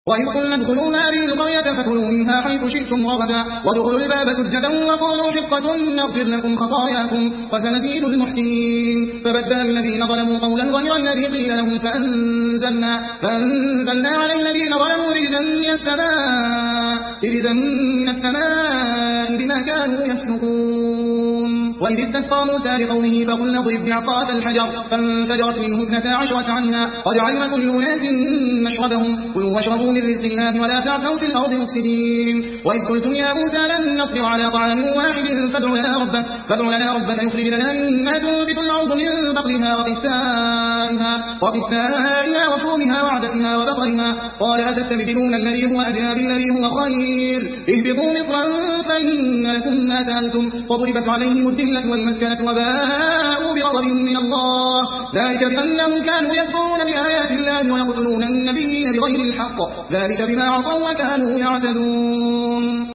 وإذ قلنا ادخلوا هذه القرية فكلوا منها حيث شئتم رغدا وادخلوا الباب سجدا وقولوا حطة نغفر لكم خطاياكم وسنزيد المحسنين. فبدل الذين ظلموا قولا غير الذي قيل لهم فأنزلنا على الذين ظلموا رجزا من السماء بما كانوا يفسقون. وإذ استسقى موسى لقومه فقلنا اضرب بعصاك الحجر فانفجرت منه 12 عينا قد علم كل أناس مشربهم كلوا واشربوا من رزق الله ولا تعثوا في الأرض مفسدين. وإذ قلتم يا موسى لن نصبر على طعام واحد فادع لنا ربك يخرج لنا مما تنبت الأرض من بقلها وقثائها وفومها وعدسها وبصلها قال أتستبدلون الذي هو أدنى بالذي هو خير اهبطوا مصرا فإن لكم ما سألتم وضربت عليهم الذلة والمسكنة وباءوا بغضب من الله ذلك بأنهم كانوا يكفرون بآيات الله ويقتلون النبيين بغير الحق ذلك بما عصوا وكانوا يعتدون.